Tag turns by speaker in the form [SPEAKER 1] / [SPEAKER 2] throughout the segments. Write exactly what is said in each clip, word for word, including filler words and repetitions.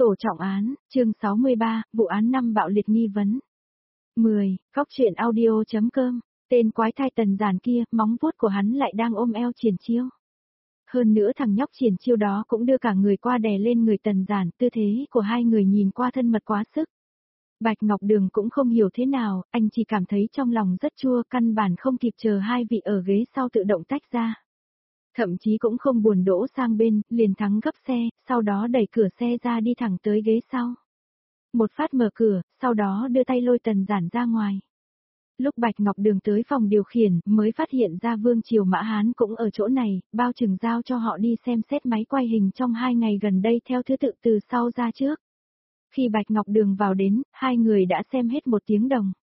[SPEAKER 1] Tổ trọng án, chương sáu mươi ba, vụ án năm bạo liệt nghi vấn. mười, Góc truyện audio chấm com, tên quái thai Tần Giản kia, móng vuốt của hắn lại đang ôm eo Triển Chiêu. Hơn nữa thằng nhóc Triển Chiêu đó cũng đưa cả người qua đè lên người Tần Giản, tư thế của hai người nhìn qua thân mật quá sức. Bạch Ngọc Đường cũng không hiểu thế nào, anh chỉ cảm thấy trong lòng rất chua, căn bản không kịp chờ hai vị ở ghế sau tự động tách ra. Thậm chí cũng không buồn đỗ sang bên, liền thắng gấp xe, sau đó đẩy cửa xe ra đi thẳng tới ghế sau. Một phát mở cửa, sau đó đưa tay lôi Tần Giản ra ngoài. Lúc Bạch Ngọc Đường tới phòng điều khiển, mới phát hiện ra Vương Triều Mã Hán cũng ở chỗ này, bao chừng giao cho họ đi xem xét máy quay hình trong hai ngày gần đây theo thứ tự từ sau ra trước. Khi Bạch Ngọc Đường vào đến, hai người đã xem hết một tiếng đồng.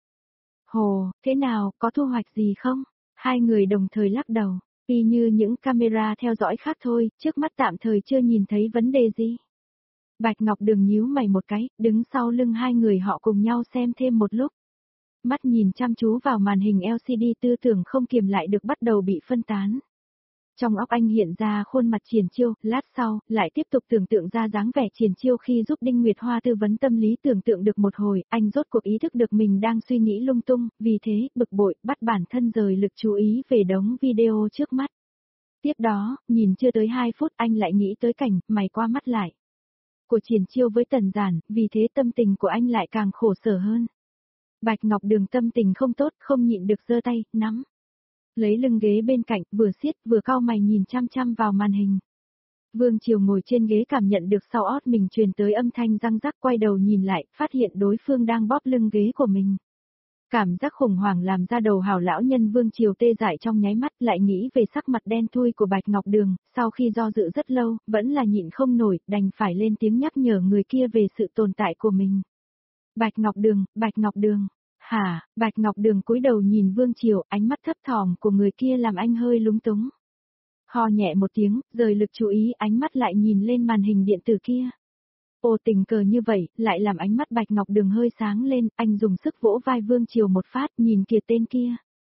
[SPEAKER 1] Hồ, thế nào, có thu hoạch gì không? Hai người đồng thời lắc đầu. Y như những camera theo dõi khác thôi, trước mắt tạm thời chưa nhìn thấy vấn đề gì. Bạch Ngọc Đường nhíu mày một cái, đứng sau lưng hai người họ cùng nhau xem thêm một lúc. Mắt nhìn chăm chú vào màn hình lờ xê đê, tư tưởng không kiềm lại được bắt đầu bị phân tán. Trong óc anh hiện ra khuôn mặt Triển Chiêu, lát sau, lại tiếp tục tưởng tượng ra dáng vẻ Triển Chiêu khi giúp Đinh Nguyệt Hoa tư vấn tâm lý. Tưởng tượng được một hồi, anh rốt cuộc ý thức được mình đang suy nghĩ lung tung, vì thế, bực bội, bắt bản thân rời lực chú ý về đống video trước mắt. Tiếp đó, nhìn chưa tới hai phút anh lại nghĩ tới cảnh, mày qua mắt lại. Của Triển Chiêu với Tần Giản, vì thế tâm tình của anh lại càng khổ sở hơn. Bạch Ngọc Đường tâm tình không tốt, không nhịn được giơ tay, nắm lấy lưng ghế bên cạnh, vừa siết vừa cau mày nhìn chăm chăm vào màn hình. Vương Triều ngồi trên ghế cảm nhận được sau ót mình truyền tới âm thanh răng rắc, quay đầu nhìn lại, phát hiện đối phương đang bóp lưng ghế của mình. Cảm giác khủng hoảng làm ra đầu hào lão nhân Vương Triều tê dại trong nháy mắt, lại nghĩ về sắc mặt đen thui của Bạch Ngọc Đường, sau khi do dự rất lâu, vẫn là nhịn không nổi, đành phải lên tiếng nhắc nhở người kia về sự tồn tại của mình. Bạch Ngọc Đường, Bạch Ngọc Đường. Hả, Bạch Ngọc Đường cúi đầu nhìn Vương Triều, ánh mắt thấp thỏm của người kia làm anh hơi lúng túng. Ho nhẹ một tiếng, rời lực chú ý, ánh mắt lại nhìn lên màn hình điện tử kia. Ồ, tình cờ như vậy, lại làm ánh mắt Bạch Ngọc Đường hơi sáng lên, anh dùng sức vỗ vai Vương Triều một phát, nhìn kìa tên kia.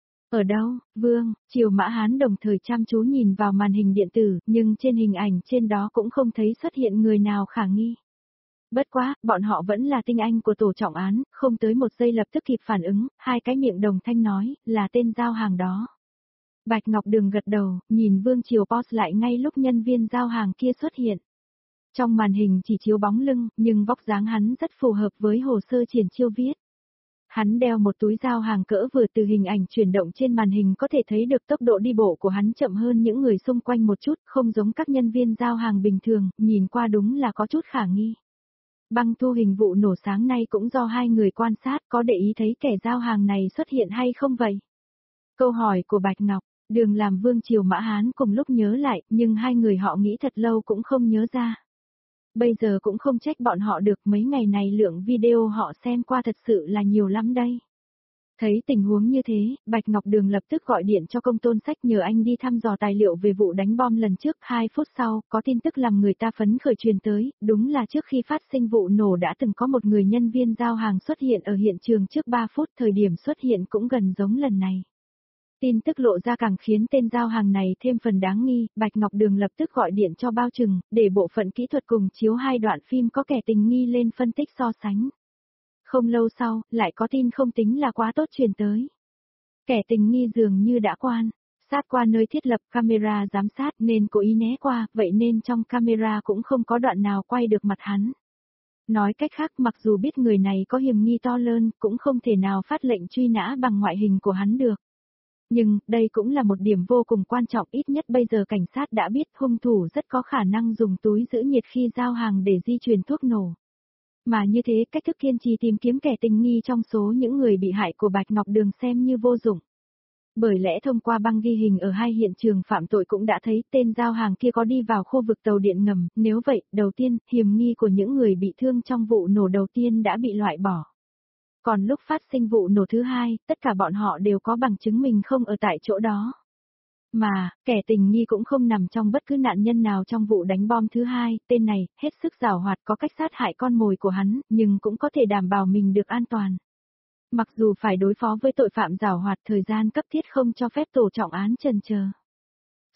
[SPEAKER 1] Ở đâu, Vương, Triều Mã Hán đồng thời chăm chú nhìn vào màn hình điện tử, nhưng trên hình ảnh trên đó cũng không thấy xuất hiện người nào khả nghi. Bất quá, bọn họ vẫn là tinh anh của tổ trọng án, không tới một giây lập tức kịp phản ứng, hai cái miệng đồng thanh nói, là tên giao hàng đó. Bạch Ngọc Đường gật đầu, nhìn Vương Triều pause lại ngay lúc nhân viên giao hàng kia xuất hiện. Trong màn hình chỉ chiếu bóng lưng, nhưng vóc dáng hắn rất phù hợp với hồ sơ Triển Chiêu viết. Hắn đeo một túi giao hàng cỡ vừa, từ hình ảnh chuyển động trên màn hình có thể thấy được tốc độ đi bộ của hắn chậm hơn những người xung quanh một chút, không giống các nhân viên giao hàng bình thường, nhìn qua đúng là có chút khả nghi. Băng thu hình vụ nổ sáng nay cũng do hai người quan sát, có để ý thấy kẻ giao hàng này xuất hiện hay không vậy? Câu hỏi của Bạch Ngọc Đường làm Vương Triều Mã Hán cùng lúc nhớ lại, nhưng hai người họ nghĩ thật lâu cũng không nhớ ra. Bây giờ cũng không trách bọn họ được, mấy ngày này lượng video họ xem qua thật sự là nhiều lắm đây. Thấy tình huống như thế, Bạch Ngọc Đường lập tức gọi điện cho Công Tôn Sách nhờ anh đi thăm dò tài liệu về vụ đánh bom lần trước. Hai phút sau, có tin tức làm người ta phấn khởi truyền tới, đúng là trước khi phát sinh vụ nổ đã từng có một người nhân viên giao hàng xuất hiện ở hiện trường trước ba phút, thời điểm xuất hiện cũng gần giống lần này. Tin tức lộ ra càng khiến tên giao hàng này thêm phần đáng nghi, Bạch Ngọc Đường lập tức gọi điện cho bao chừng, để bộ phận kỹ thuật cùng chiếu hai đoạn phim có kẻ tình nghi lên phân tích so sánh. Không lâu sau, lại có tin không tính là quá tốt truyền tới. Kẻ tình nghi dường như đã quan sát qua nơi thiết lập camera giám sát nên cố ý né qua, vậy nên trong camera cũng không có đoạn nào quay được mặt hắn. Nói cách khác, mặc dù biết người này có hiểm nghi to lớn, cũng không thể nào phát lệnh truy nã bằng ngoại hình của hắn được. Nhưng, đây cũng là một điểm vô cùng quan trọng, ít nhất bây giờ cảnh sát đã biết hung thủ rất có khả năng dùng túi giữ nhiệt khi giao hàng để di chuyển thuốc nổ. Mà như thế, cách thức kiên trì tìm kiếm kẻ tình nghi trong số những người bị hại của Bạch Ngọc Đường xem như vô dụng. Bởi lẽ thông qua băng ghi hình ở hai hiện trường phạm tội cũng đã thấy tên giao hàng kia có đi vào khu vực tàu điện ngầm, nếu vậy, đầu tiên, hiểm nghi của những người bị thương trong vụ nổ đầu tiên đã bị loại bỏ. Còn lúc phát sinh vụ nổ thứ hai, tất cả bọn họ đều có bằng chứng mình không ở tại chỗ đó. Mà, kẻ tình nghi cũng không nằm trong bất cứ nạn nhân nào trong vụ đánh bom thứ hai, tên này, hết sức giàu hoạt có cách sát hại con mồi của hắn, nhưng cũng có thể đảm bảo mình được an toàn. Mặc dù phải đối phó với tội phạm giàu hoạt, thời gian cấp thiết không cho phép tổ trọng án chần chờ.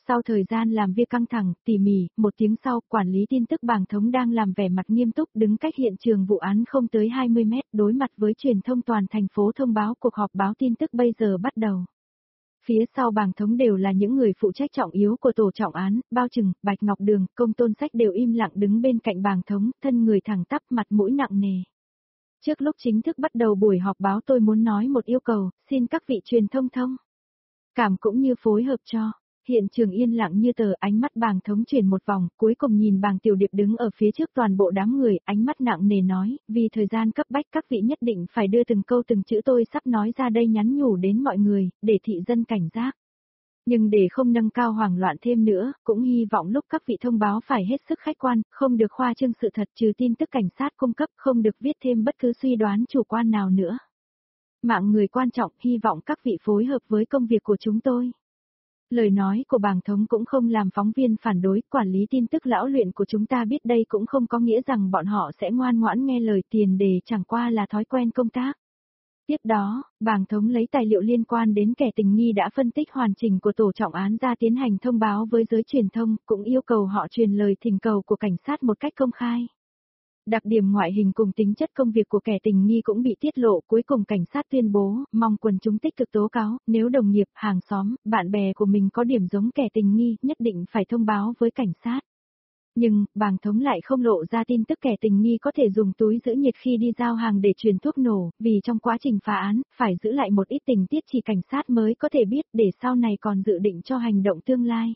[SPEAKER 1] Sau thời gian làm việc căng thẳng, tỉ mỉ, một tiếng sau, quản lý tin tức Bàng Thống đang làm vẻ mặt nghiêm túc đứng cách hiện trường vụ án không tới hai mươi mét, đối mặt với truyền thông toàn thành phố thông báo cuộc họp báo tin tức bây giờ bắt đầu. Phía sau Bàng Thống đều là những người phụ trách trọng yếu của tổ trọng án, Bao Trừng, Bạch Ngọc Đường, Công Tôn Sách đều im lặng đứng bên cạnh Bàng Thống, thân người thẳng tắp, mặt mũi nặng nề. Trước lúc chính thức bắt đầu buổi họp báo tôi muốn nói một yêu cầu, xin các vị truyền thông thông cảm cũng như phối hợp cho. Hiện trường yên lặng như tờ, ánh mắt Bàng Thống chuyển một vòng, cuối cùng nhìn Bàng Tiểu Điệp đứng ở phía trước toàn bộ đám người, ánh mắt nặng nề nói, vì thời gian cấp bách các vị nhất định phải đưa từng câu từng chữ tôi sắp nói ra đây nhắn nhủ đến mọi người, để thị dân cảnh giác. Nhưng để không nâng cao hoảng loạn thêm nữa, cũng hy vọng lúc các vị thông báo phải hết sức khách quan, không được khoa trương sự thật trừ tin tức cảnh sát cung cấp, không được viết thêm bất cứ suy đoán chủ quan nào nữa. Mạng người quan trọng, hy vọng các vị phối hợp với công việc của chúng tôi. Lời nói của Bàng Thống cũng không làm phóng viên phản đối, quản lý tin tức lão luyện của chúng ta biết đây cũng không có nghĩa rằng bọn họ sẽ ngoan ngoãn nghe lời, tiền đề chẳng qua là thói quen công tác. Tiếp đó, Bàng Thống lấy tài liệu liên quan đến kẻ tình nghi đã phân tích hoàn chỉnh của tổ trọng án ra tiến hành thông báo với giới truyền thông, cũng yêu cầu họ truyền lời thỉnh cầu của cảnh sát một cách công khai. Đặc điểm ngoại hình cùng tính chất công việc của kẻ tình nghi cũng bị tiết lộ, cuối cùng cảnh sát tuyên bố, mong quần chúng tích cực tố cáo, nếu đồng nghiệp, hàng xóm, bạn bè của mình có điểm giống kẻ tình nghi, nhất định phải thông báo với cảnh sát. Nhưng, Bàng Thống lại không lộ ra tin tức kẻ tình nghi có thể dùng túi giữ nhiệt khi đi giao hàng để truyền thuốc nổ, vì trong quá trình phá án, phải giữ lại một ít tình tiết chỉ cảnh sát mới có thể biết để sau này còn dự định cho hành động tương lai.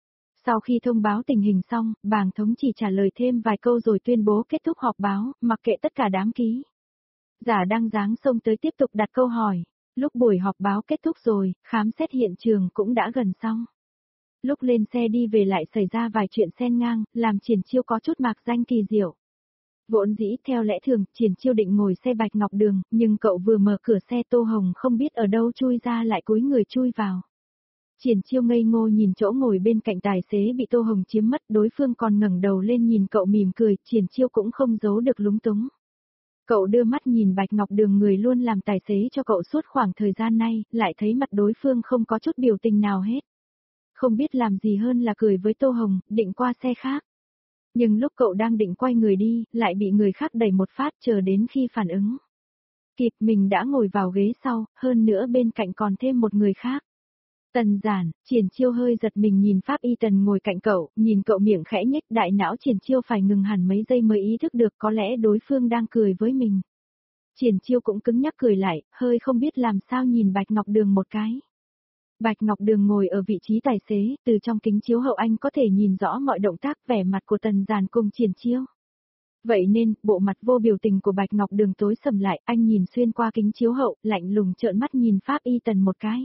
[SPEAKER 1] Sau khi thông báo tình hình xong, Bàng Thống chỉ trả lời thêm vài câu rồi tuyên bố kết thúc họp báo, mặc kệ tất cả đám ký giả đang dáng xông tới tiếp tục đặt câu hỏi. Lúc buổi họp báo kết thúc rồi, khám xét hiện trường cũng đã gần xong. Lúc lên xe đi về lại xảy ra vài chuyện xen ngang, làm Triển Chiêu có chút mạc danh kỳ diệu. Vốn dĩ theo lẽ thường, Triển Chiêu định ngồi xe Bạch Ngọc Đường, nhưng cậu vừa mở cửa xe Tô Hồng không biết ở đâu chui ra lại cúi người chui vào. Triển Chiêu ngây ngô nhìn chỗ ngồi bên cạnh tài xế bị Tô Hồng chiếm mất, đối phương còn ngẩng đầu lên nhìn cậu mỉm cười, Triển Chiêu cũng không giấu được lúng túng. Cậu đưa mắt nhìn Bạch Ngọc Đường người luôn làm tài xế cho cậu suốt khoảng thời gian nay, lại thấy mặt đối phương không có chút biểu tình nào hết. Không biết làm gì hơn là cười với Tô Hồng, định qua xe khác. Nhưng lúc cậu đang định quay người đi, lại bị người khác đẩy một phát chờ đến khi phản ứng kịp mình đã ngồi vào ghế sau, hơn nữa bên cạnh còn thêm một người khác. Tần Giản, Triển Chiêu hơi giật mình nhìn Pháp Y Tần ngồi cạnh cậu, nhìn cậu miệng khẽ nhếch, đại não Triển Chiêu phải ngừng hẳn mấy giây mới ý thức được có lẽ đối phương đang cười với mình. Triển Chiêu cũng cứng nhắc cười lại, hơi không biết làm sao nhìn Bạch Ngọc Đường một cái. Bạch Ngọc Đường ngồi ở vị trí tài xế, từ trong kính chiếu hậu anh có thể nhìn rõ mọi động tác vẻ mặt của Tần Giản cùng Triển Chiêu. Vậy nên, bộ mặt vô biểu tình của Bạch Ngọc Đường tối sầm lại, anh nhìn xuyên qua kính chiếu hậu, lạnh lùng trợn mắt nhìn Pháp Y Tần một cái.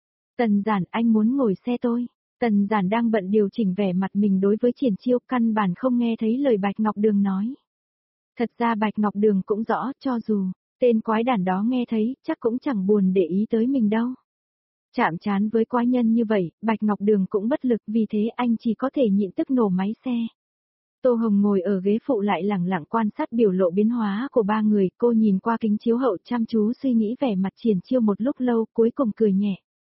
[SPEAKER 1] Tần Giản, anh muốn ngồi xe tôi. Tần Giản đang bận điều chỉnh vẻ mặt mình đối với Triển Chiêu, căn bản không nghe thấy lời Bạch Ngọc Đường nói. Thật ra Bạch Ngọc Đường cũng rõ, cho dù tên quái đản đó nghe thấy, chắc cũng chẳng buồn để ý tới mình đâu. Chạm trán với quái nhân như vậy, Bạch Ngọc Đường cũng bất lực, vì thế anh chỉ có thể nhịn tức nổ máy xe. Tô Hồng ngồi ở ghế phụ lại lẳng lặng quan sát biểu lộ biến hóa của ba người, cô nhìn qua kính chiếu hậu chăm chú suy nghĩ vẻ mặt Triển Chiêu một lúc lâu, cuối cùng cười nhẹ.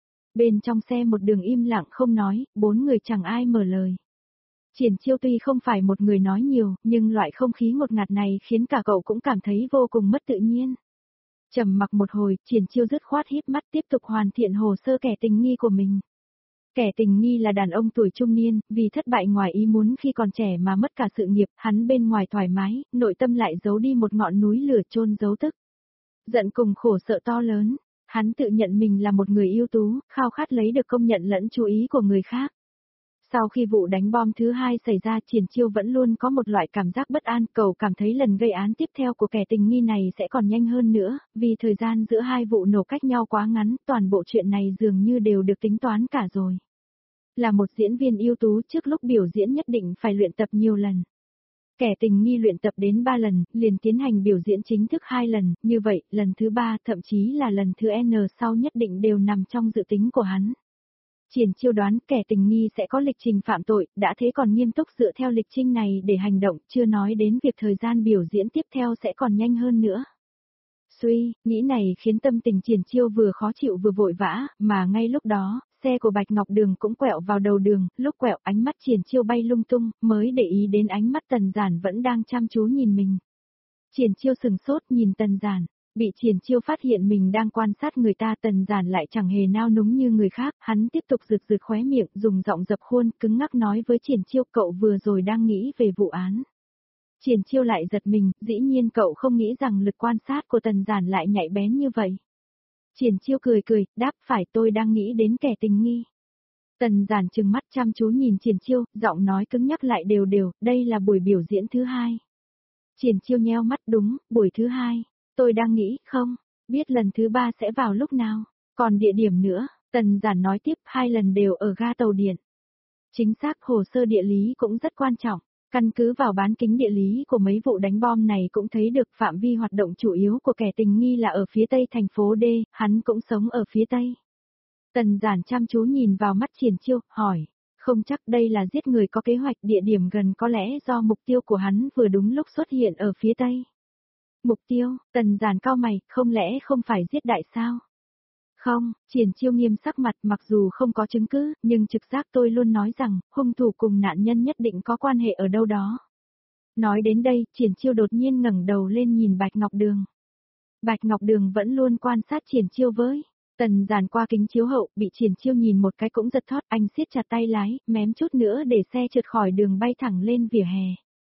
[SPEAKER 1] Bên trong xe một đường im lặng không nói, bốn người chẳng ai mở lời. Triển Chiêu tuy không phải một người nói nhiều, nhưng loại không khí ngột ngạt này khiến cả cậu cũng cảm thấy vô cùng mất tự nhiên. Trầm mặc một hồi, Triển Chiêu dứt khoát híp mắt tiếp tục hoàn thiện hồ sơ kẻ tình nghi của mình. Kẻ tình nghi là đàn ông tuổi trung niên, vì thất bại ngoài ý muốn khi còn trẻ mà mất cả sự nghiệp, hắn bên ngoài thoải mái, nội tâm lại giấu đi một ngọn núi lửa chôn giấu tức. Giận cùng khổ sợ to lớn, hắn tự nhận mình là một người ưu tú, khao khát lấy được công nhận lẫn chú ý của người khác. Sau khi vụ đánh bom thứ hai xảy ra, Triển Chiêu vẫn luôn có một loại cảm giác bất an, cậu cảm thấy lần gây án tiếp theo của kẻ tình nghi này sẽ còn nhanh hơn nữa, vì thời gian giữa hai vụ nổ cách nhau quá ngắn, toàn bộ chuyện này dường như đều được tính toán cả rồi. Là một diễn viên ưu tú, trước lúc biểu diễn nhất định phải luyện tập nhiều lần. Kẻ tình nghi luyện tập đến ba lần, liền tiến hành biểu diễn chính thức hai lần, như vậy, lần thứ ba, thậm chí là lần thứ N sau nhất định đều nằm trong dự tính của hắn. Triển Chiêu đoán kẻ tình nghi sẽ có lịch trình phạm tội, đã thế còn nghiêm túc dựa theo lịch trình này để hành động, chưa nói đến việc thời gian biểu diễn tiếp theo sẽ còn nhanh hơn nữa. Suy, nghĩ này khiến tâm tình Triển Chiêu vừa khó chịu vừa vội vã, mà ngay lúc đó, xe của Bạch Ngọc Đường cũng quẹo vào đầu đường, lúc quẹo ánh mắt Triển Chiêu bay lung tung, mới để ý đến ánh mắt Tần Giản vẫn đang chăm chú nhìn mình. Triển Chiêu sừng sốt nhìn Tần Giản, bị Triển Chiêu phát hiện mình đang quan sát người ta, Tần Giản lại chẳng hề nao núng như người khác, hắn tiếp tục rực rực khóe miệng, dùng giọng dập khuôn, cứng ngắc nói với Triển Chiêu, cậu vừa rồi đang nghĩ về vụ án. Triển Chiêu lại giật mình, dĩ nhiên cậu không nghĩ rằng lực quan sát của Tần Giản lại nhạy bén như vậy. Triển Chiêu cười cười, đáp phải tôi đang nghĩ đến kẻ tình nghi. Tần Giản trừng mắt chăm chú nhìn Triển Chiêu, giọng nói cứng nhắc lại đều đều, đây là buổi biểu diễn thứ hai. Triển Chiêu nheo mắt, đúng, buổi thứ hai. Tôi đang nghĩ, không, biết lần thứ ba sẽ vào lúc nào, còn địa điểm nữa, Tần Giản nói tiếp, hai lần đều ở ga tàu điện. Chính xác, hồ sơ địa lý cũng rất quan trọng, căn cứ vào bán kính địa lý của mấy vụ đánh bom này cũng thấy được phạm vi hoạt động chủ yếu của kẻ tình nghi là ở phía tây thành phố D, hắn cũng sống ở phía tây. Tần Giản chăm chú nhìn vào mắt Triển Chiêu, hỏi, không chắc đây là giết người có kế hoạch, địa điểm gần có lẽ do mục tiêu của hắn vừa đúng lúc xuất hiện ở phía tây. Mục tiêu, Tần Giản cau mày, không lẽ không phải giết đại sao? Không, Triển Chiêu nghiêm sắc mặt, mặc dù không có chứng cứ, nhưng trực giác tôi luôn nói rằng, hung thủ cùng nạn nhân nhất định có quan hệ ở đâu đó. Nói đến đây, Triển Chiêu đột nhiên ngẩng đầu lên nhìn Bạch Ngọc Đường. Bạch Ngọc Đường vẫn luôn quan sát Triển Chiêu với. Tần Giản qua kính chiếu hậu, bị Triển Chiêu nhìn một cái cũng giật thót, anh siết chặt tay lái, mém chút nữa để xe trượt khỏi đường bay thẳng lên vỉa hè.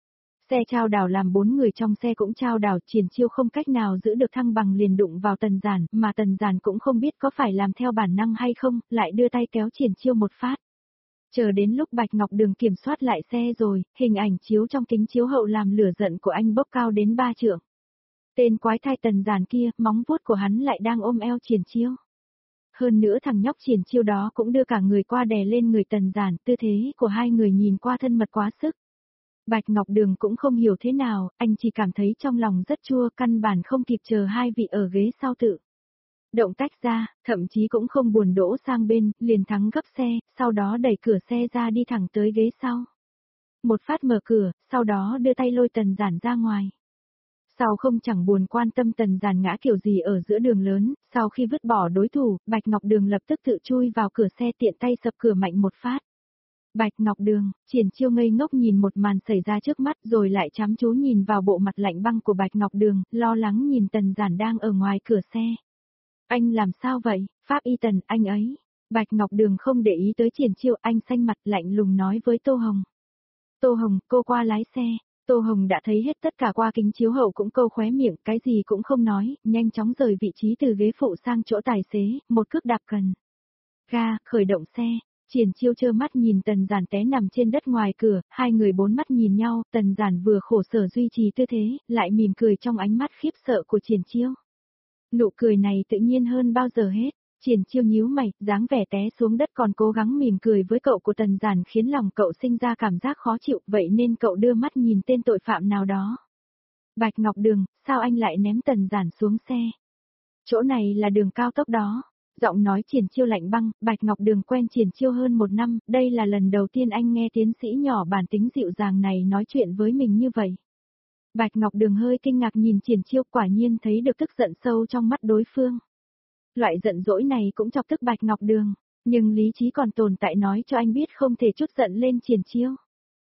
[SPEAKER 1] Xe chao đảo làm bốn người trong xe cũng chao đảo, Triển Chiêu không cách nào giữ được thăng bằng liền đụng vào Tần Giản, mà Tần Giản cũng không biết có phải làm theo bản năng hay không, lại đưa tay kéo Triển Chiêu một phát. Chờ đến lúc Bạch Ngọc Đường kiểm soát lại xe rồi, hình ảnh chiếu trong kính chiếu hậu làm lửa giận của anh bốc cao đến ba trượng. Tên quái thai Tần Giản kia, móng vuốt của hắn lại đang ôm eo Triển Chiêu. Hơn nữa thằng nhóc Triển Chiêu đó cũng đưa cả người qua đè lên người Tần Giản, tư thế của hai người nhìn qua thân mật quá sức. Bạch Ngọc Đường cũng không hiểu thế nào, anh chỉ cảm thấy trong lòng rất chua, căn bản không kịp chờ hai vị ở ghế sau tự động tách ra, thậm chí cũng không buồn đỗ sang bên, liền thắng gấp xe, sau đó đẩy cửa xe ra đi thẳng tới ghế sau. Một phát mở cửa, sau đó đưa tay lôi Tần Giản ra ngoài. Sau không chẳng buồn quan tâm Tần Giản ngã kiểu gì ở giữa đường lớn, sau khi vứt bỏ đối thủ, Bạch Ngọc Đường lập tức tự chui vào cửa xe, tiện tay sập cửa mạnh một phát. Bạch Ngọc Đường, Triển Chiêu ngây ngốc nhìn một màn xảy ra trước mắt rồi lại chăm chú nhìn vào bộ mặt lạnh băng của Bạch Ngọc Đường, lo lắng nhìn Tần Giản đang ở ngoài cửa xe. Anh làm sao vậy, Pháp Y Tần, anh ấy. Bạch Ngọc Đường không để ý tới Triển Chiêu, anh xanh mặt lạnh lùng nói với Tô Hồng. Tô Hồng, cô qua lái xe. Tô Hồng đã thấy hết tất cả qua kính chiếu hậu cũng câu khóe miệng, cái gì cũng không nói, nhanh chóng rời vị trí từ ghế phụ sang chỗ tài xế, một cước đạp cần ga, khởi động xe. Triển Chiêu trơ mắt nhìn Tần Giản té nằm trên đất ngoài cửa, hai người bốn mắt nhìn nhau, Tần Giản vừa khổ sở duy trì tư thế, lại mỉm cười trong ánh mắt khiếp sợ của Triển Chiêu. Nụ cười này tự nhiên hơn bao giờ hết. Triển Chiêu nhíu mày, dáng vẻ té xuống đất còn cố gắng mỉm cười với cậu của Tần Giản khiến lòng cậu sinh ra cảm giác khó chịu, vậy nên cậu đưa mắt nhìn tên tội phạm nào đó. Bạch Ngọc Đường, sao anh lại ném Tần Giản xuống xe? Chỗ này là đường cao tốc đó. Giọng nói Triển Chiêu lạnh băng, Bạch Ngọc Đường quen Triển Chiêu hơn một năm, đây là lần đầu tiên anh nghe tiến sĩ nhỏ bản tính dịu dàng này nói chuyện với mình như vậy. Bạch Ngọc Đường hơi kinh ngạc nhìn Triển Chiêu, quả nhiên thấy được tức giận sâu trong mắt đối phương. Loại giận dỗi này cũng chọc tức Bạch Ngọc Đường, nhưng lý trí còn tồn tại nói cho anh biết không thể chút giận lên Triển Chiêu.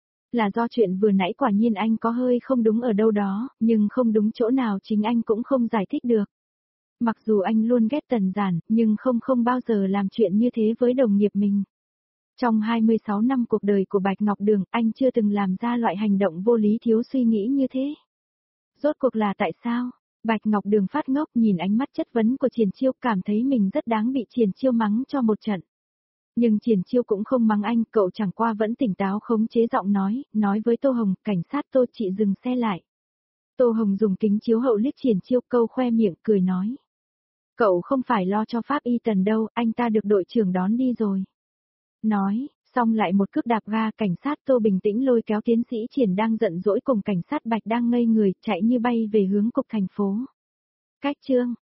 [SPEAKER 1] Là do chuyện vừa nãy quả nhiên anh có hơi không đúng ở đâu đó, nhưng không đúng chỗ nào chính anh cũng không giải thích được. Mặc dù anh luôn ghét Tần Giản, nhưng không không bao giờ làm chuyện như thế với đồng nghiệp mình. Trong hai mươi sáu năm cuộc đời của Bạch Ngọc Đường, anh chưa từng làm ra loại hành động vô lý thiếu suy nghĩ như thế. Rốt cuộc là tại sao? Bạch Ngọc Đường phát ngốc nhìn ánh mắt chất vấn của Triển Chiêu, cảm thấy mình rất đáng bị Triển Chiêu mắng cho một trận. Nhưng Triển Chiêu cũng không mắng anh, cậu chẳng qua vẫn tỉnh táo khống chế giọng nói, nói với Tô Hồng, cảnh sát Tô, chị dừng xe lại. Tô Hồng dùng kính chiếu hậu liếc Triển Chiêu, câu khoe miệng cười nói. Cậu không phải lo cho Pháp Y Tần đâu, anh ta được đội trưởng đón đi rồi. Nói, xong lại một cước đạp ga, cảnh sát Tô bình tĩnh lôi kéo tiến sĩ Triển đang giận dỗi cùng cảnh sát Bạch đang ngây người, chạy như bay về hướng cục thành phố. Cách chương